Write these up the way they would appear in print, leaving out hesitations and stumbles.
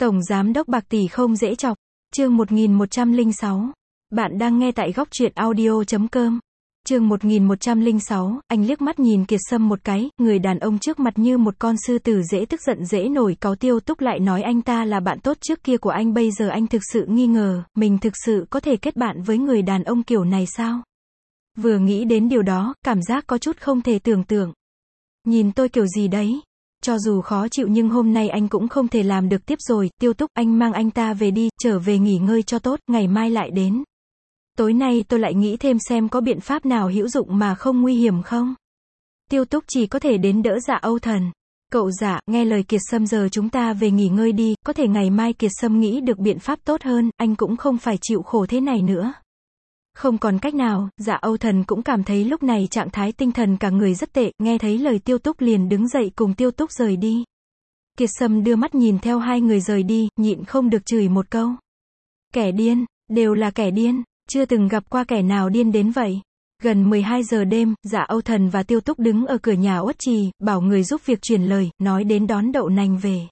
Tổng giám đốc bạc tỷ không dễ chọc. Chương 1106. Bạn đang nghe tại góc truyện audio.com. Chương 1106, anh liếc mắt nhìn Kiệt Sâm một cái, người đàn ông trước mặt như một con sư tử dễ tức giận dễ nổi cáu. Tiêu Túc lại nói anh ta là bạn tốt trước kia của anh, bây giờ anh thực sự nghi ngờ, mình thực sự có thể kết bạn với người đàn ông kiểu này sao? Vừa nghĩ đến điều đó, cảm giác có chút không thể tưởng tượng. Nhìn tôi kiểu gì đấy? Cho dù khó chịu nhưng hôm nay anh cũng không thể làm được tiếp rồi. Tiêu Túc, anh mang anh ta về đi, trở về nghỉ ngơi cho tốt, ngày mai lại đến. Tối nay tôi lại nghĩ thêm xem có biện pháp nào hữu dụng mà không nguy hiểm không. Tiêu Túc chỉ có thể đến đỡ Dạ Âu Thần. Cậu Dạ, nghe lời Kiệt Sâm, giờ chúng ta về nghỉ ngơi đi, có thể ngày mai Kiệt Sâm nghĩ được biện pháp tốt hơn, anh cũng không phải chịu khổ thế này nữa. Không còn cách nào, Dạ Âu Thần cũng cảm thấy lúc này trạng thái tinh thần cả người rất tệ, nghe thấy lời Tiêu Túc liền đứng dậy cùng Tiêu Túc rời đi. Kiệt Sâm đưa mắt nhìn theo hai người rời đi, nhịn không được chửi một câu. Kẻ điên, đều là kẻ điên, chưa từng gặp qua kẻ nào điên đến vậy. Gần 12 giờ đêm, Dạ Âu Thần và Tiêu Túc đứng ở cửa nhà Uất Trì, bảo người giúp việc truyền lời, nói đến đón Đậu Nành về.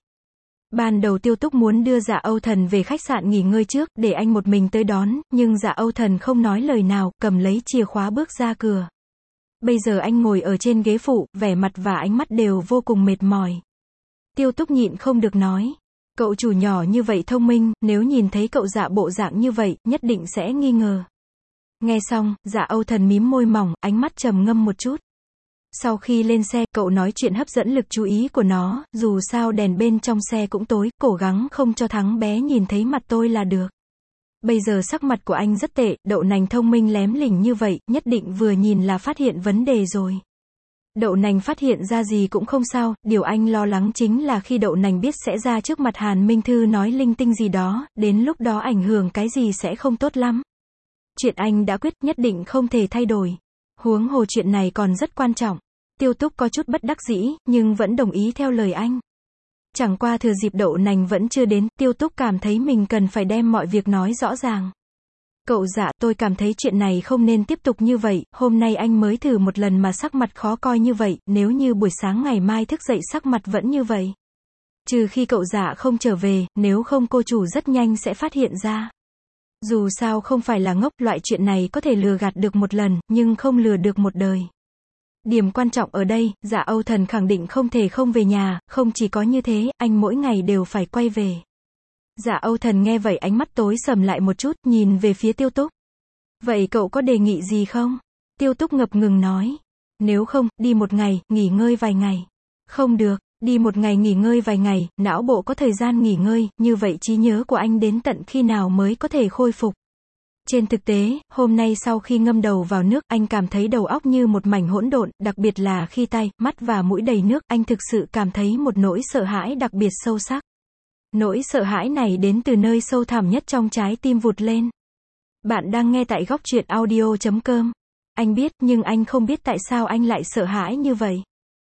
Ban đầu Tiêu Túc muốn đưa Dạ Âu Thần về khách sạn nghỉ ngơi trước, để anh một mình tới đón, nhưng Dạ Âu Thần không nói lời nào, cầm lấy chìa khóa bước ra cửa. Bây giờ anh ngồi ở trên ghế phụ, vẻ mặt và ánh mắt đều vô cùng mệt mỏi. Tiêu Túc nhịn không được nói. Cậu chủ nhỏ như vậy thông minh, nếu nhìn thấy cậu Dạ bộ dạng như vậy, nhất định sẽ nghi ngờ. Nghe xong, Dạ Âu Thần mím môi mỏng, ánh mắt trầm ngâm một chút. Sau khi lên xe, cậu nói chuyện hấp dẫn lực chú ý của nó, dù sao đèn bên trong xe cũng tối, cố gắng không cho thằng bé nhìn thấy mặt tôi là được. Bây giờ sắc mặt của anh rất tệ, Đậu Nành thông minh lém lỉnh như vậy, nhất định vừa nhìn là phát hiện vấn đề rồi. Đậu Nành phát hiện ra gì cũng không sao, điều anh lo lắng chính là khi Đậu Nành biết sẽ ra trước mặt Hàn Minh Thư nói linh tinh gì đó, đến lúc đó ảnh hưởng cái gì sẽ không tốt lắm. Chuyện anh đã quyết, nhất định không thể thay đổi. Huống hồ chuyện này còn rất quan trọng. Tiêu Túc có chút bất đắc dĩ, nhưng vẫn đồng ý theo lời anh. Chẳng qua thừa dịp Đậu Nành vẫn chưa đến, Tiêu Túc cảm thấy mình cần phải đem mọi việc nói rõ ràng. Cậu Dạ, tôi cảm thấy chuyện này không nên tiếp tục như vậy, hôm nay anh mới thử một lần mà sắc mặt khó coi như vậy, nếu như buổi sáng ngày mai thức dậy sắc mặt vẫn như vậy. Trừ khi cậu Dạ không trở về, nếu không cô chủ rất nhanh sẽ phát hiện ra. Dù sao không phải là ngốc, loại chuyện này có thể lừa gạt được một lần, nhưng không lừa được một đời. Điểm quan trọng ở đây, Dạ Âu Thần khẳng định không thể không về nhà, không chỉ có như thế, anh mỗi ngày đều phải quay về. Dạ Âu Thần nghe vậy ánh mắt tối sầm lại một chút, nhìn về phía Tiêu Túc. Vậy cậu có đề nghị gì không? Tiêu Túc ngập ngừng nói. Nếu không, đi một ngày, nghỉ ngơi vài ngày. Không được, đi một ngày nghỉ ngơi vài ngày, não bộ có thời gian nghỉ ngơi, như vậy trí nhớ của anh đến tận khi nào mới có thể khôi phục? Trên thực tế, hôm nay sau khi ngâm đầu vào nước, anh cảm thấy đầu óc như một mảnh hỗn độn, đặc biệt là khi tai, mắt và mũi đầy nước, anh thực sự cảm thấy một nỗi sợ hãi đặc biệt sâu sắc. Nỗi sợ hãi này đến từ nơi sâu thẳm nhất trong trái tim vụt lên. Bạn đang nghe tại góc truyện audio.com. Anh biết, nhưng anh không biết tại sao anh lại sợ hãi như vậy.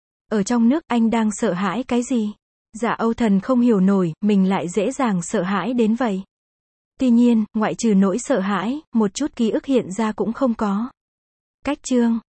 Ở trong nước, anh đang sợ hãi cái gì? Dạ Âu Thần không hiểu nổi, mình lại dễ dàng sợ hãi đến vậy. Tuy nhiên, ngoại trừ nỗi sợ hãi, một chút ký ức hiện ra cũng không có. Cách chương